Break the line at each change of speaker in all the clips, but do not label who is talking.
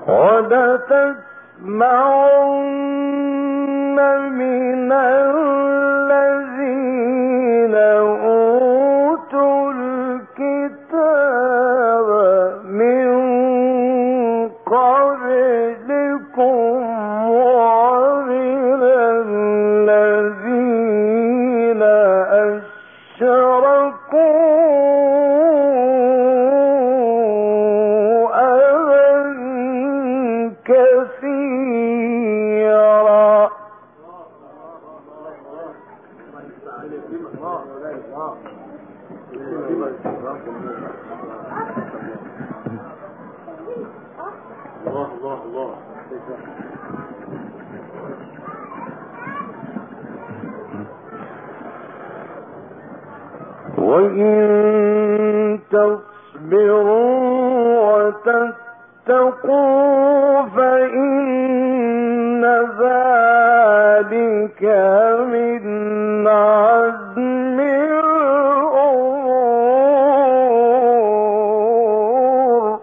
ولتسمعن من الذين أوتوا الكتاب من قبلكم ومن الذين أشركوا كثيرا. وإن تصبروا وتتقوا فإن ذلك من عزم الأمور.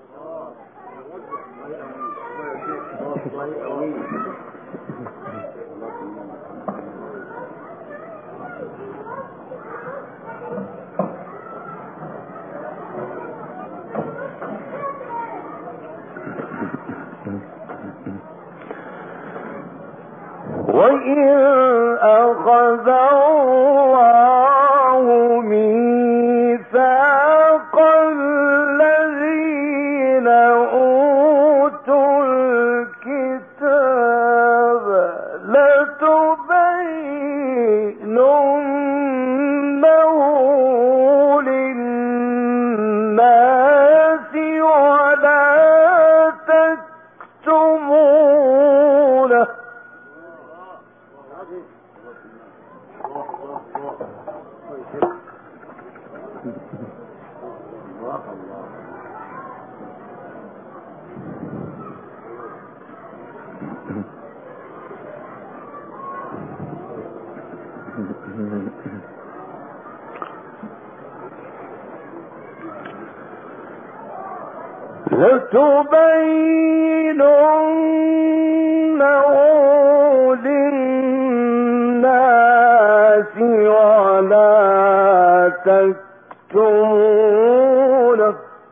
وإذ أخذ الله ميثاق الذين أوتوا الكتاب لتبيننه للناس ولا تكتمونه. لتبيننه للناس ولا تكتمونه.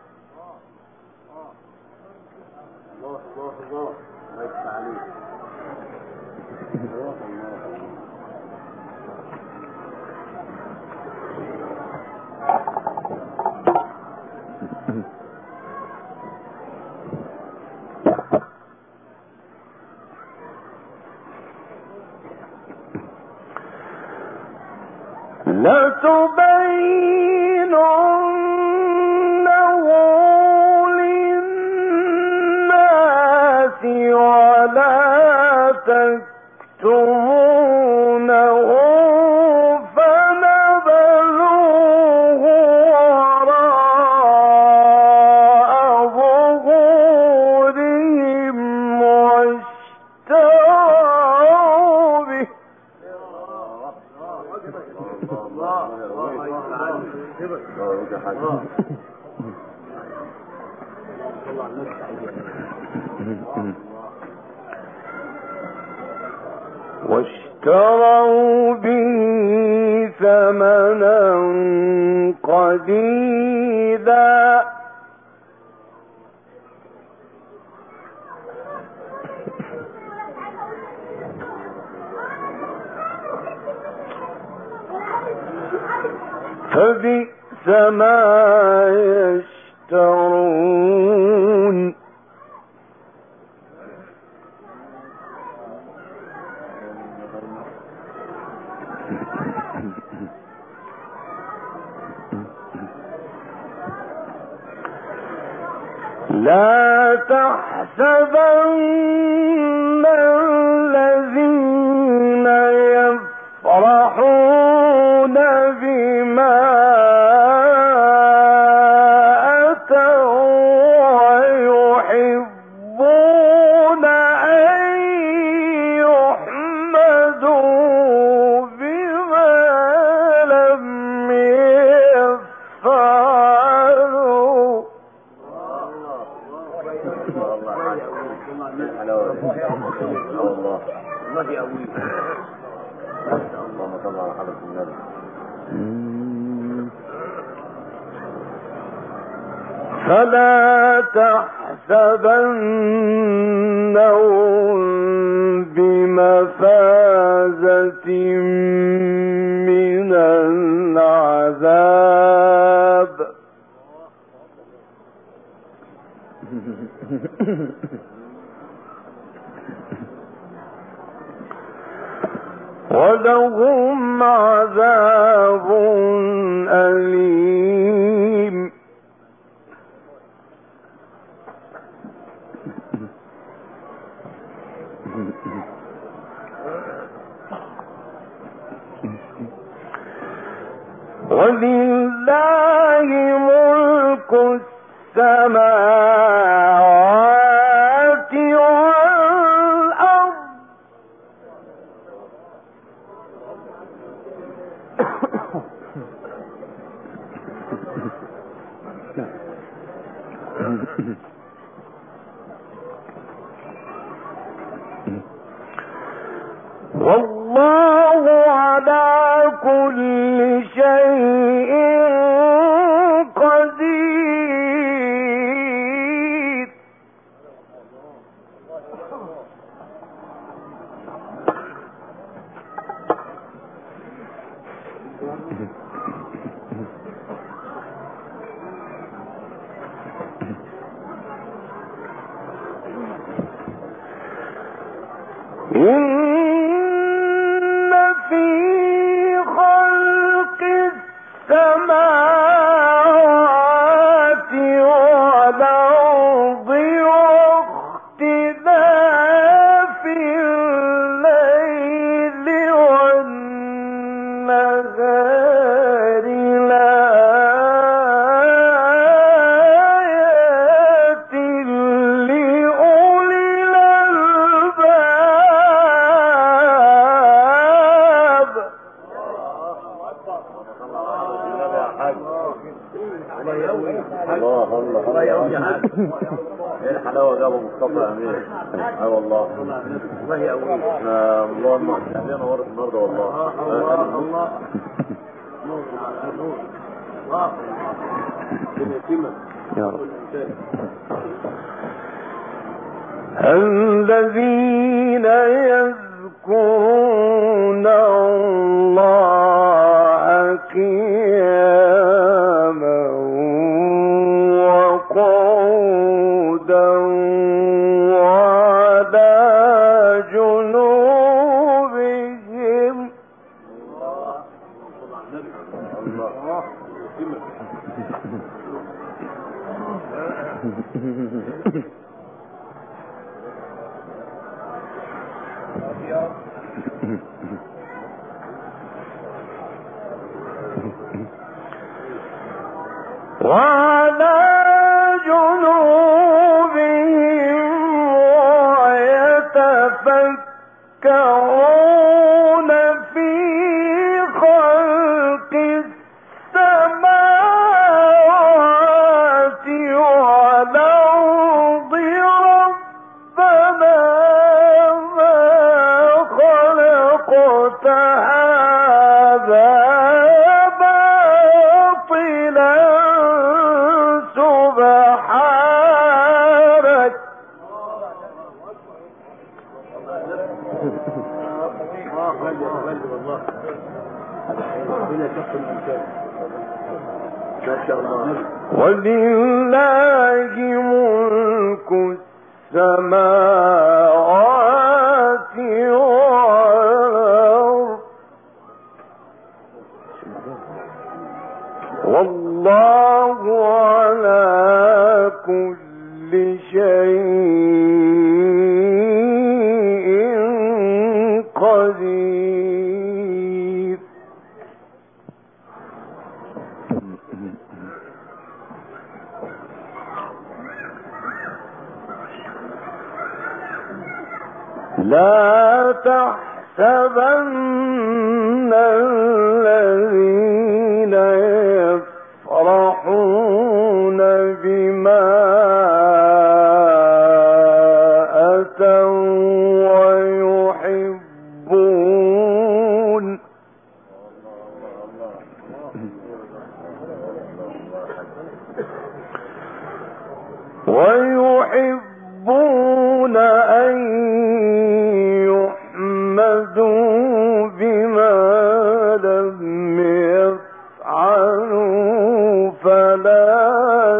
لتبيننه للناس ولا تكتمونه فنبذوه وراء ظهورهم واشتروا به. واشتروا به ثمنا قليلا فبئس ما يشترون. لا تحسبن الذين يفرحون بما أتوا ويحبون أن يحمدوا بما لم يفعلوا.
الله يقويك. اللهم صل على حضرة النبي.
فلا تحسبنهم بمفازة من العذاب ولهم عذاب أليم. ولله ملك السماوات والأرض والله على كل شيء قدير. إن في خلق السماوات والأرض واختلاف الليل والنهار لآيات لأولي الألباب.
الله ايه الحلاوه ده ابو مصطفى امين. اه والله الله يقويك. اللهم اهدنا ورد النهارده والله. الله نور يا رب.
الذين يذكرون الله قياما وقعودا وعلى جنوبهم وعلى جنوبهم ويتفكرون في خلق السماوات والأرض ربنا ما خلقت هذا باطلا سبحانك ولله ملك السماوات والأرض والله على كل شيء قدير. لا تحسبن الذين يفرحون بما أتوا ويحبون ويحبون أن يحمدوا بما لم يفعلوا فلا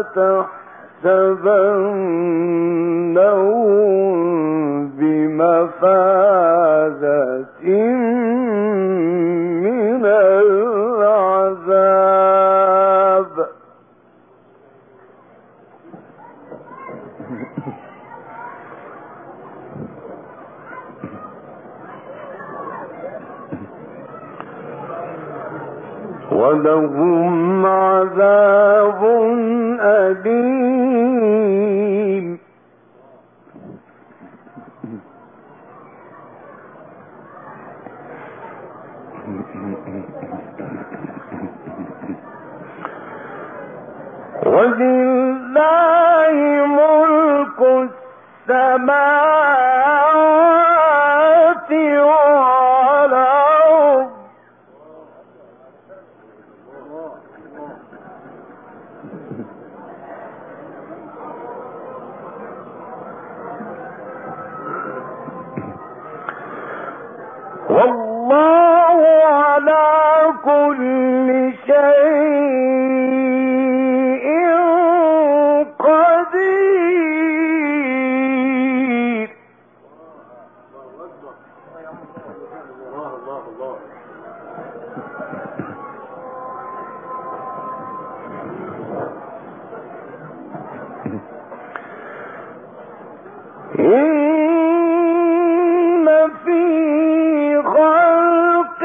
تحسبنهم بمفازة من العذاب. ولهم عذاب أليم. ولله ملك السماوات والأرض والله على كل شيء قدير. إن في خلق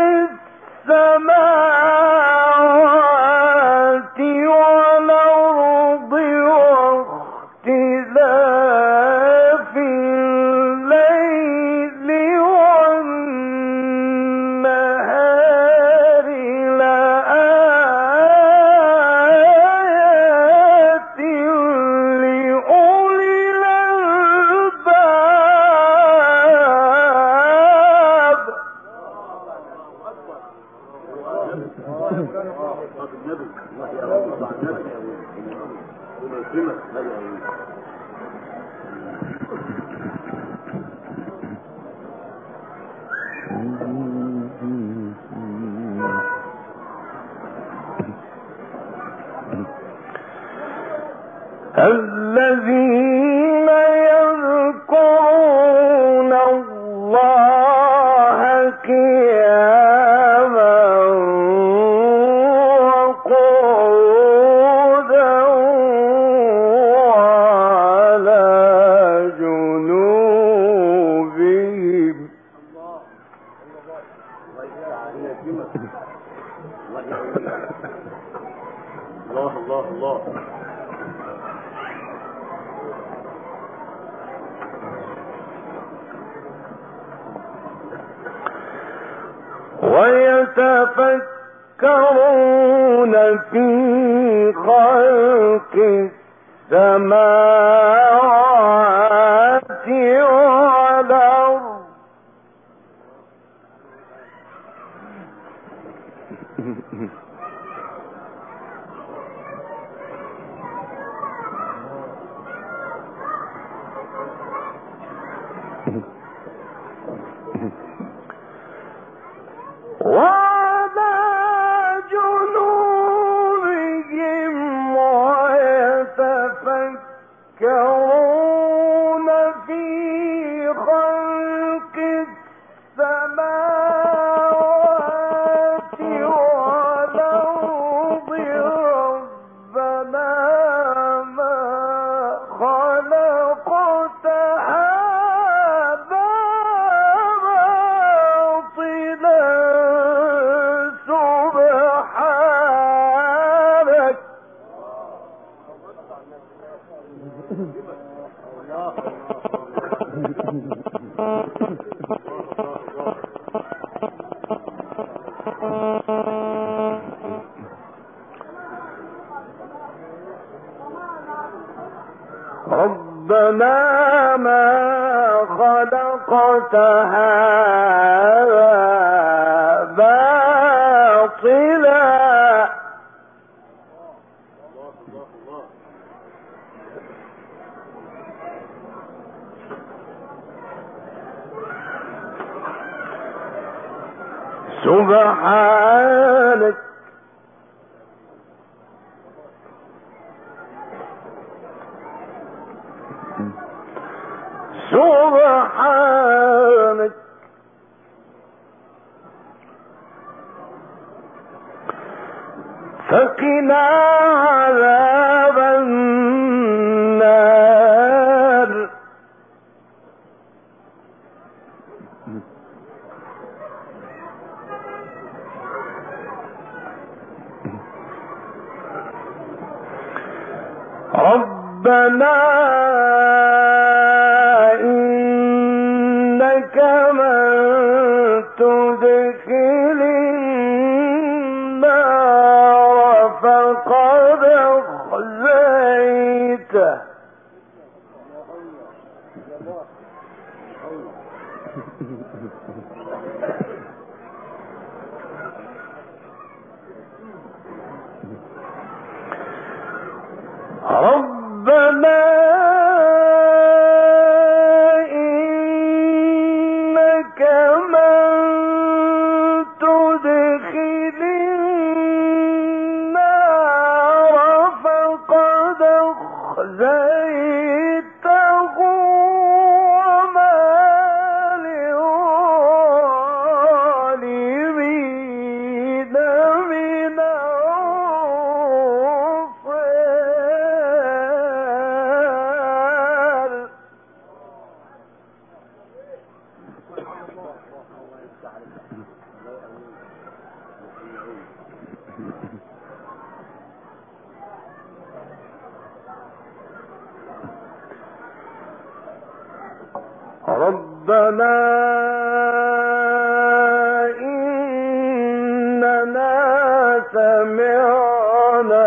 السماوات والأرض واختلاف الليل والنهار لآيات لأولي الألباب. الذين يذكرون الله قياما وقعودا وعلى جنوبهم.
الله الله الله.
ويتفكرون في خلق السماوات والأرض وعلى جنوبهم ويتفكرون في خلق السماوات والأرض ربنا ما خلقت هذا باطلا سبحانك. ربنا ما خلقت هذا باطلا سبحانك سبحانك فقنا عذاب النار ربنا إنك من تدخل النار فقد أخزيته ربنا إنك من تدخل النار فقد أخزيته وما للظالمين من ربنا إننا سمعنا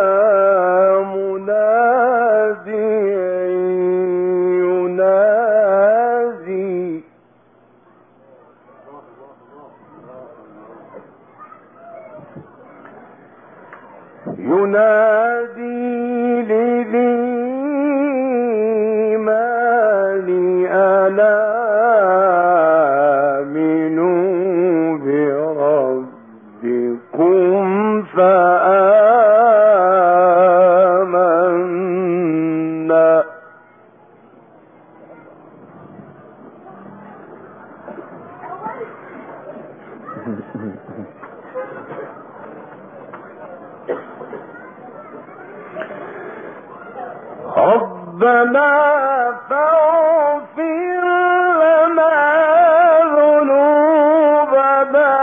مناديا ينادي للإيمان ألا آمنوا بربكم فآمنا ربنا فاغفر لنا ذنوبنا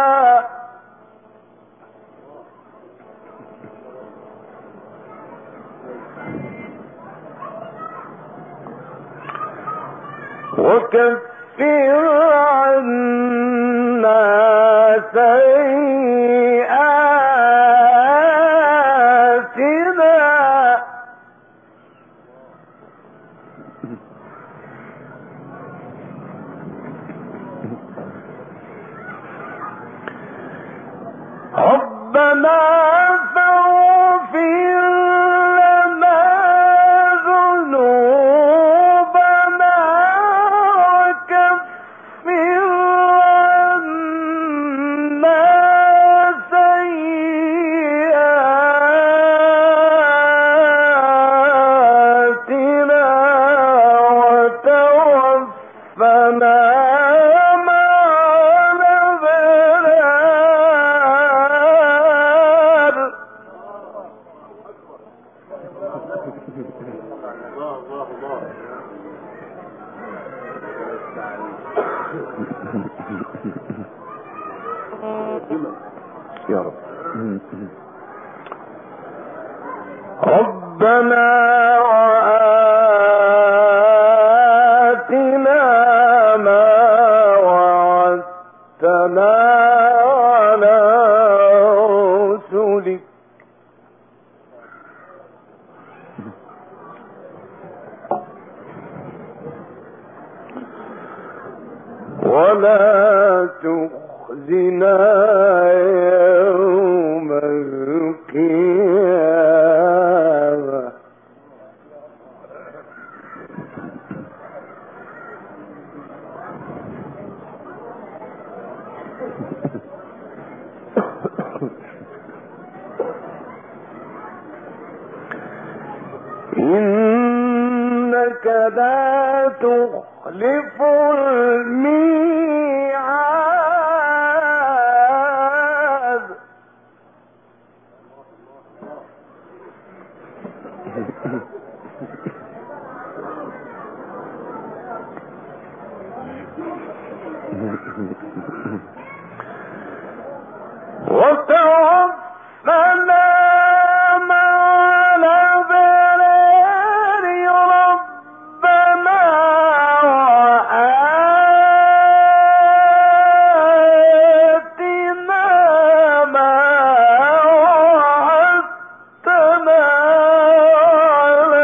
وكفر عنا سيئاتنا ربنا فاغفر لنا ذنوبنا وكفر عنا سيئاتنا وتوفنا يا رب. ربنا وآتنا ما وعدتنا على رسلك ولا تخزنا يوم القيامة إنك لا تخلف الميعاد. وتوفنا مع الأبرار ربنا وآتنا ما وعدتنا على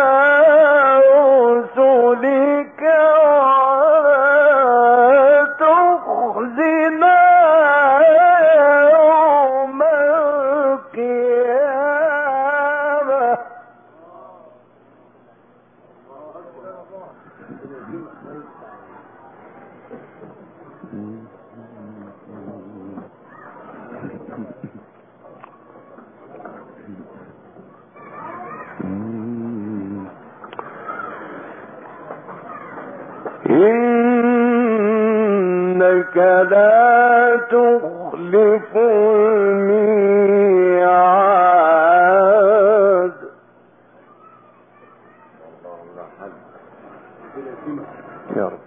رسلك ولا تخزنا يوم القيامة. إنك لا تخلف الميعاد. يا رب.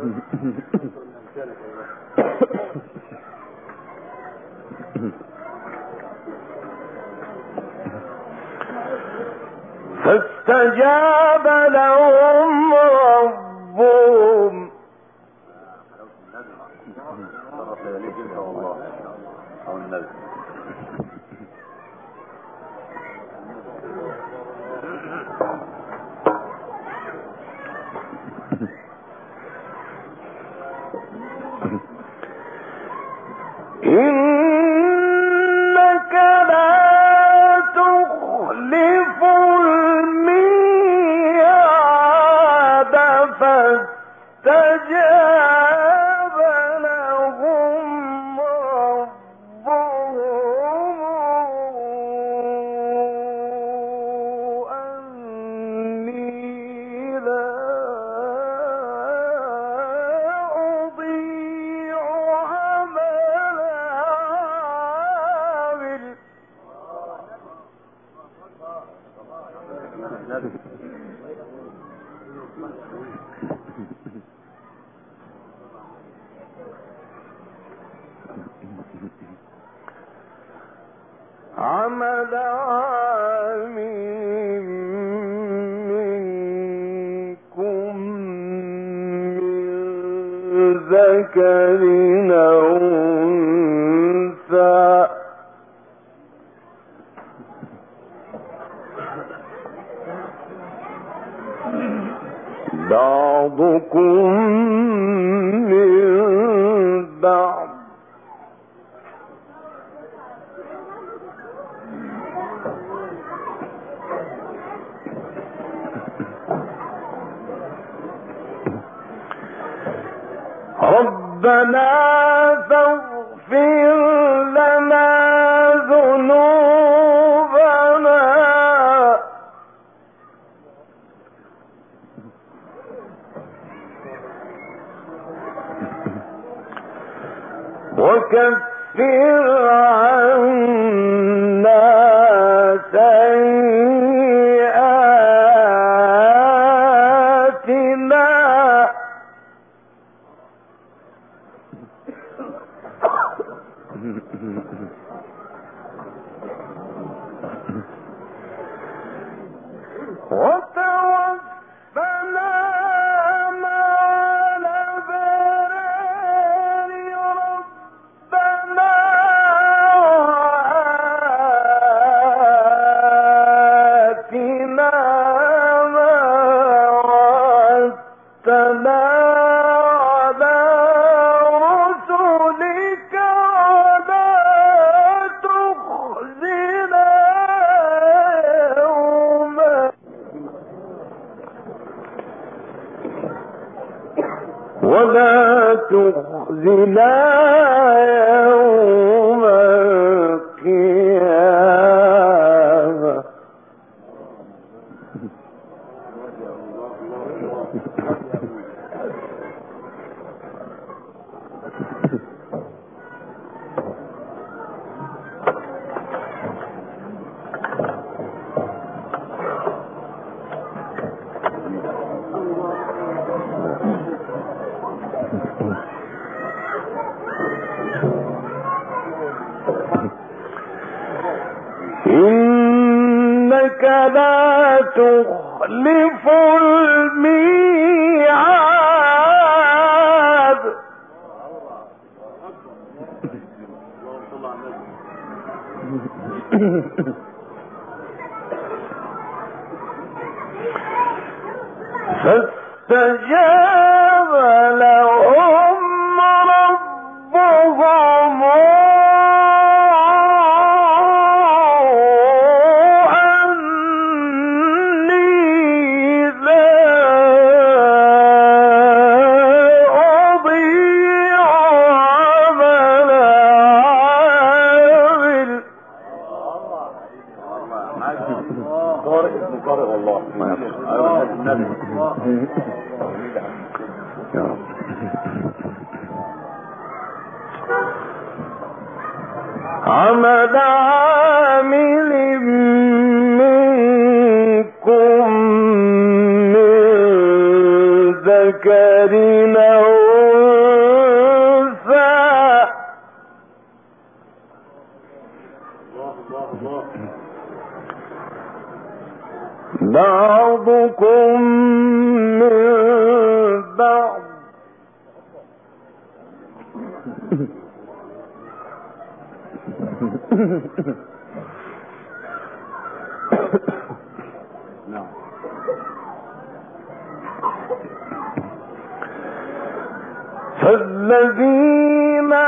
فاستجاب لهم ربهم إنك لا تخلف الميعاد. فاستجاب لهم ربهم أني لا أضيع عمل عامل. عمل عامل منكم من ذكر أو أنثى بعضكم من بعض ربنا فاغفر لنا ذنوبنا وكفر عنا سيئاتنا وتوفنا مع الأبرار ربنا وآتنا ما وعدتنا على رسلك ولا تخزنا يوم القيامة. إنك لا تخلف الميعاد. فاستجاب لهم ربهم أني لا أضيع عمل عامل.
قارئ اسمه قارئ والله. ايوه النبي.
يا رب.
عمل عامل منكم من ذكر أو أنثى بعضكم من بعض فالذين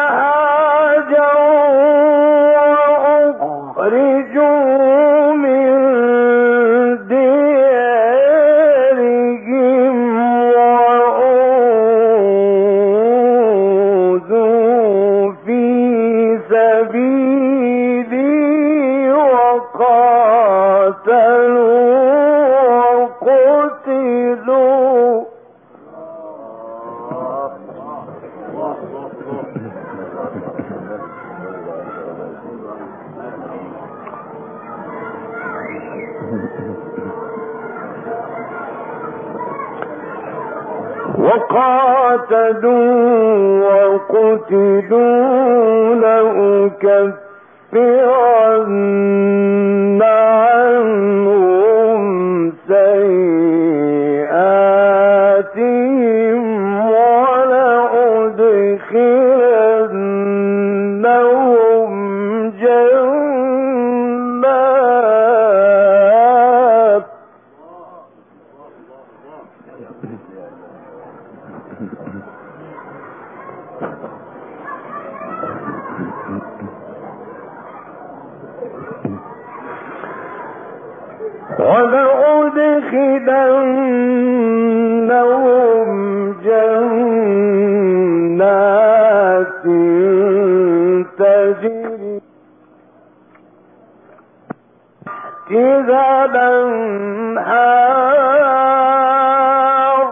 هاجروا وأخرجوا من ديارهم وأوذوا في سبيلي وقاتلوا وقتلوا لأكفرن عنهم سيئاتهم ولأدخلنهم جنات تجري تحتها الأنهار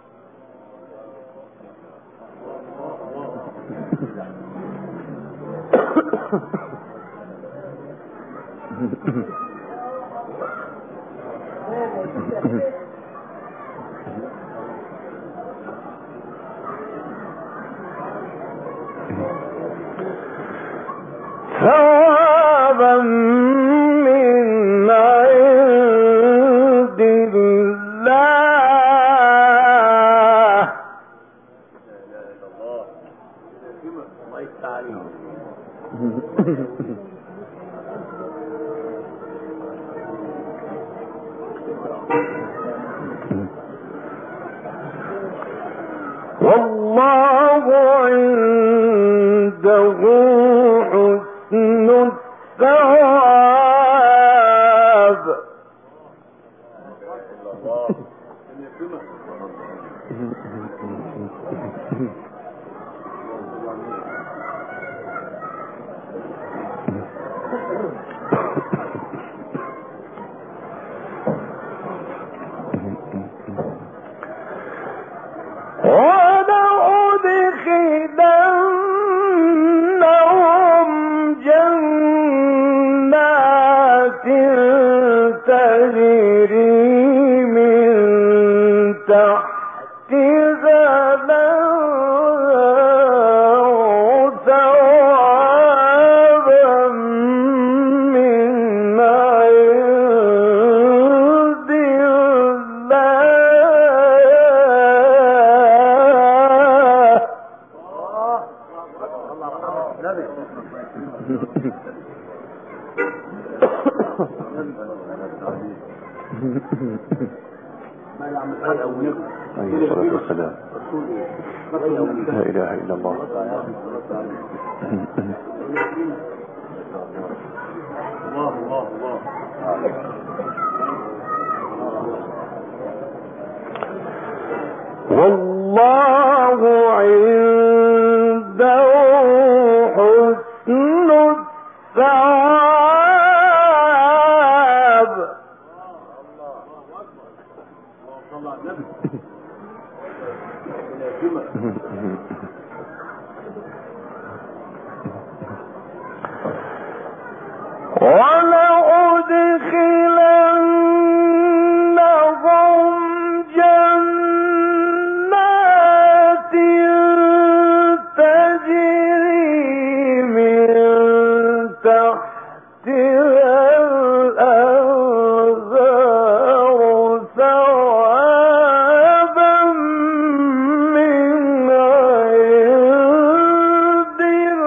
ثوابا من عند الله.
الله يفتح عليك.
والله عنده حسن الثواب. ولأدخلنهم جنات تجري من تحتها الأنهار ثوابا من عند
عليه الصلاة والسلام. لا إله إلا الله. والله عنده حسن الثواب. ولأدخلنهم جنات تجري من تحتها الأنهار ثوابا من عند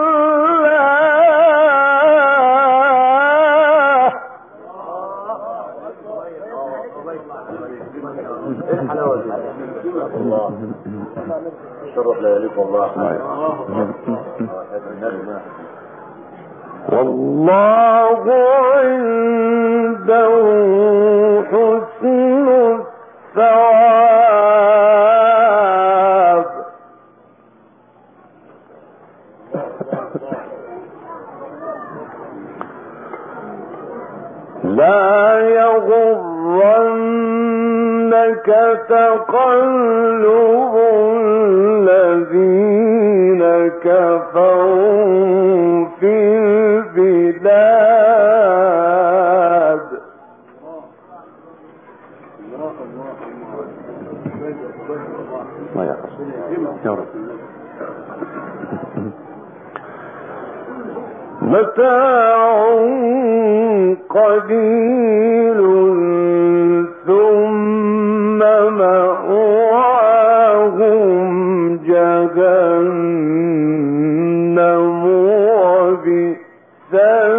الله. شرف لياليك والله.
والله عنده حسن الثواب. لا يغرنك تقلب الذين كفروا في البلاد. متاع قليل ثم مأواهم جهنم وبئس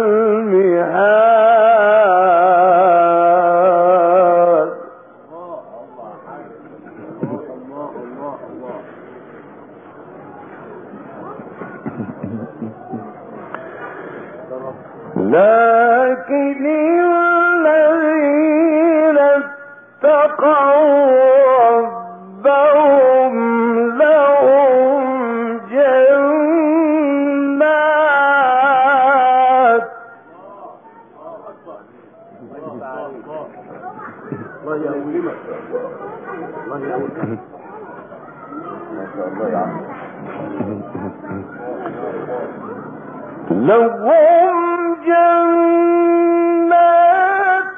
المهاد. لكن الذين اتقوا ربهم لهم جنات لهم جنات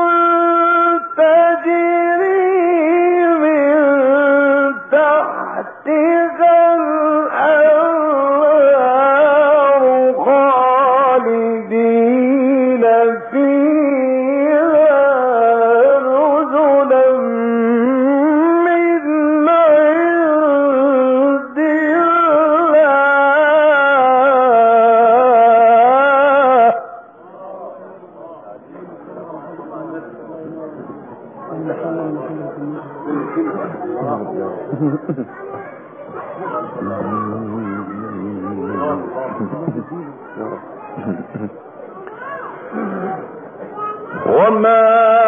تجري من تحتها الأنهار خالدين فيها نزلا من عند وما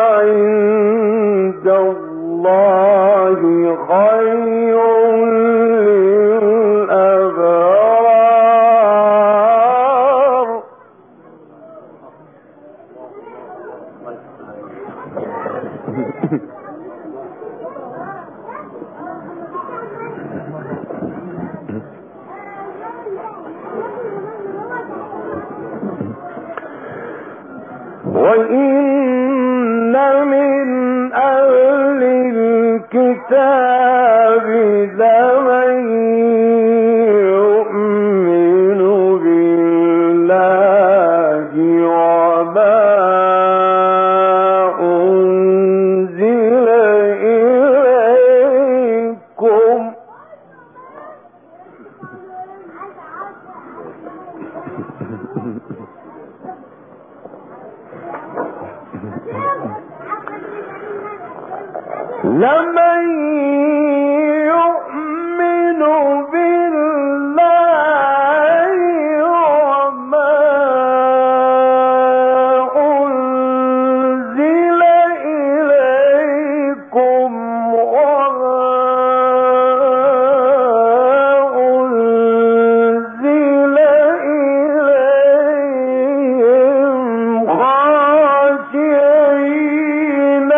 عند الله خير للأبرار. وإن من أهل الكتاب لمن يؤمن بالله وما أنزل إليكم لمن يؤمن بالله وما أنزل إليكم وما أنزل إليهم خاشعين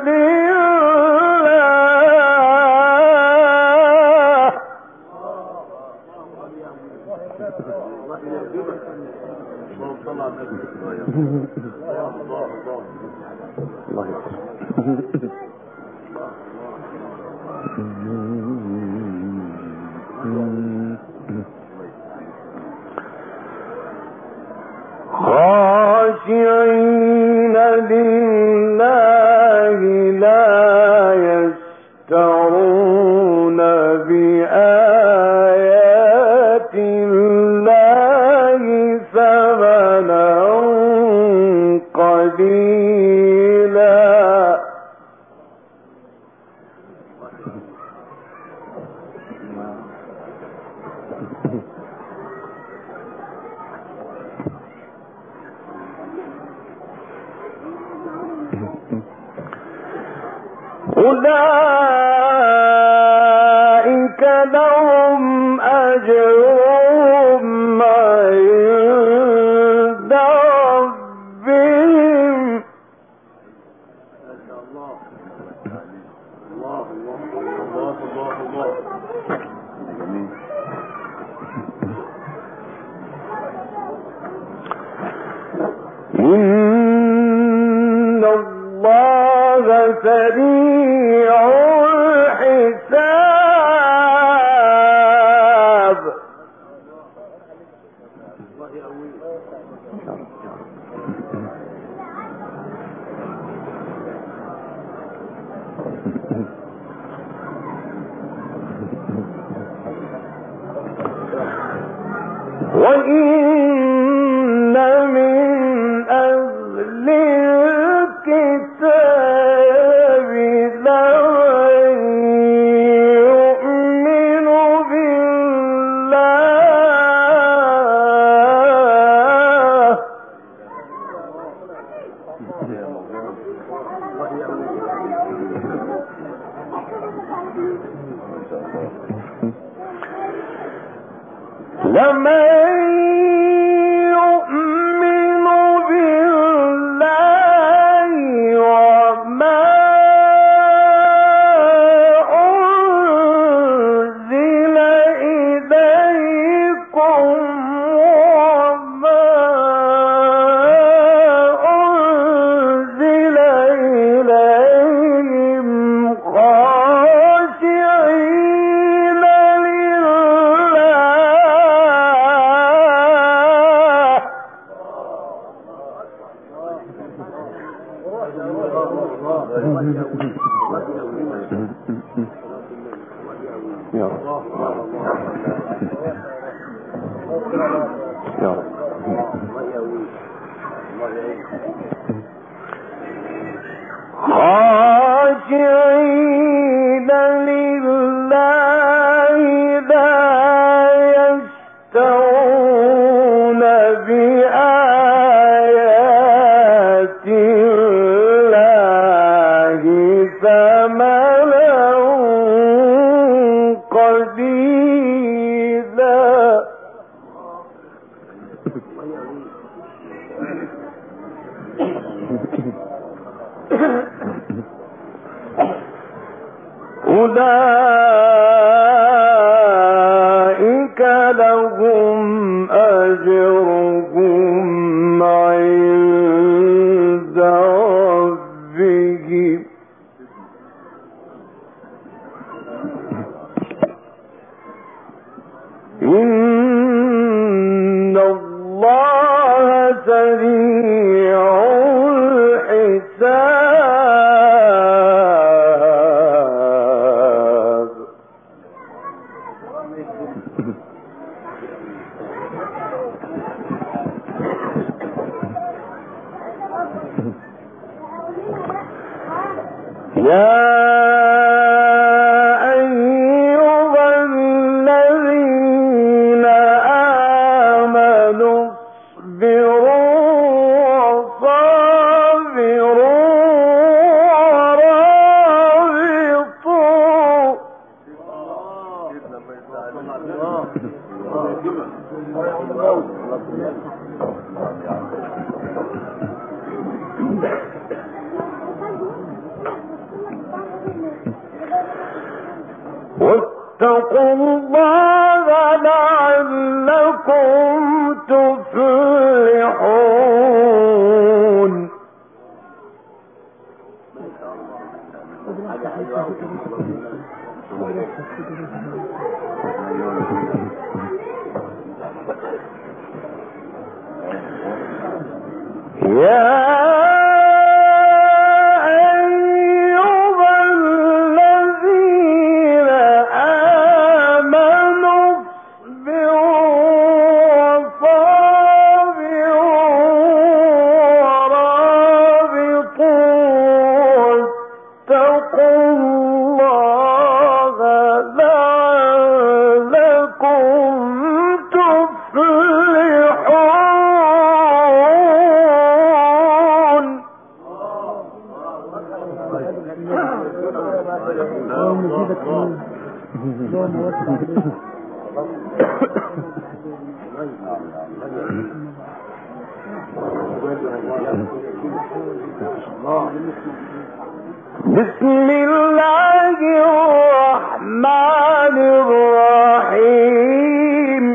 خاشعين لله لا يشترون بآيات الله ثمنا قليلا أولئك لهم أجرهم عند ربهم إن الله سريع الحساب وإن من أهل الكتاب لمن يؤمن بالله لمن يؤمن بالله وما أنزل إليكم وما أنزل إليهم خاشعين خاشعين لله لا يشترون بآيات الله ثمنا قليلا أولئك لهم أجرهم عند ربهم إن الله سريع الحساب واتقوا الله لعلكم تفلحون. بسم الله الرحمن الرحيم.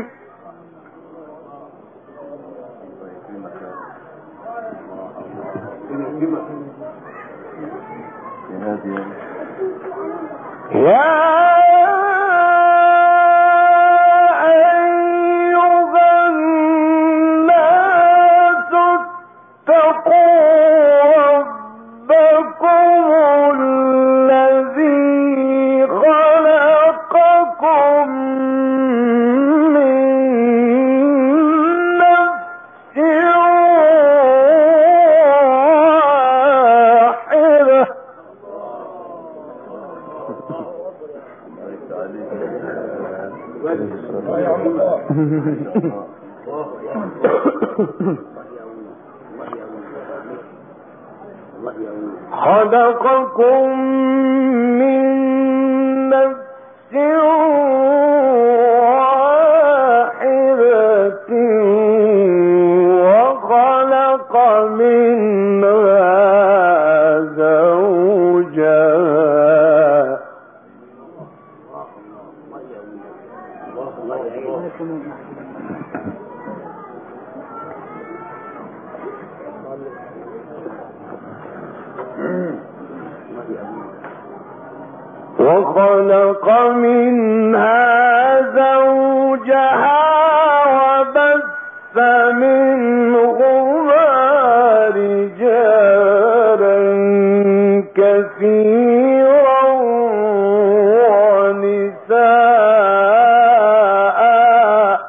خلقكم من نفس واحدة وخلق منها زوجها وخلق منها زوجها وبث منهما رجالا كثيرا ونساء.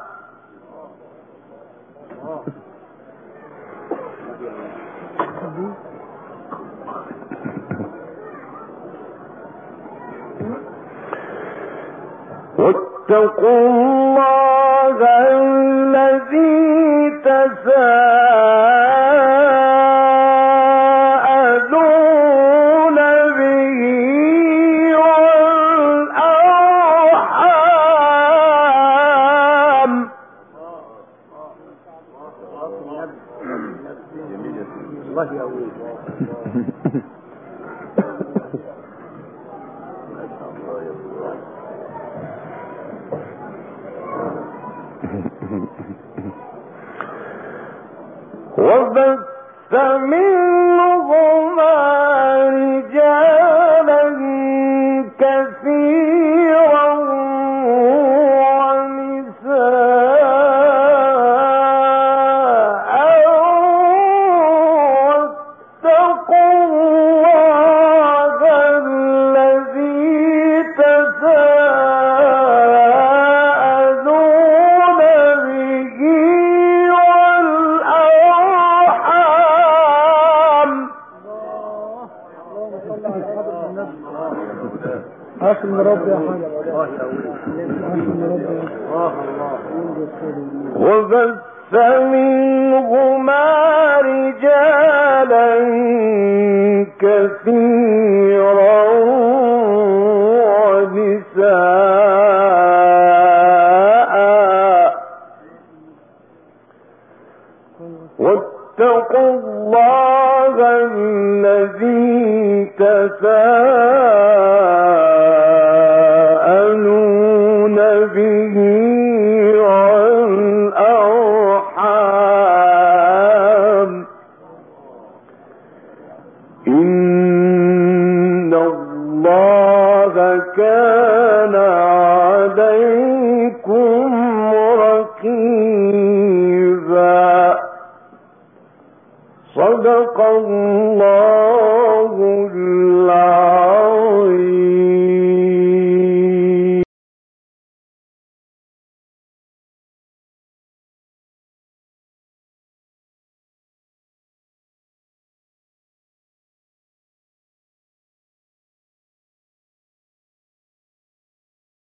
واتقوا الله الذي تساءلون به والأرحام. وبث منهما رجالا كثيرا ونساء. واتقوا الله الذي تساءلون به والأرحام. عاصم ربي يا حاج. وبث منهما رجالا كثيرا ونساء واتقوا الله الذي تساءلون به والأرحام إن الله كان عليكم رقيبا. صدق الله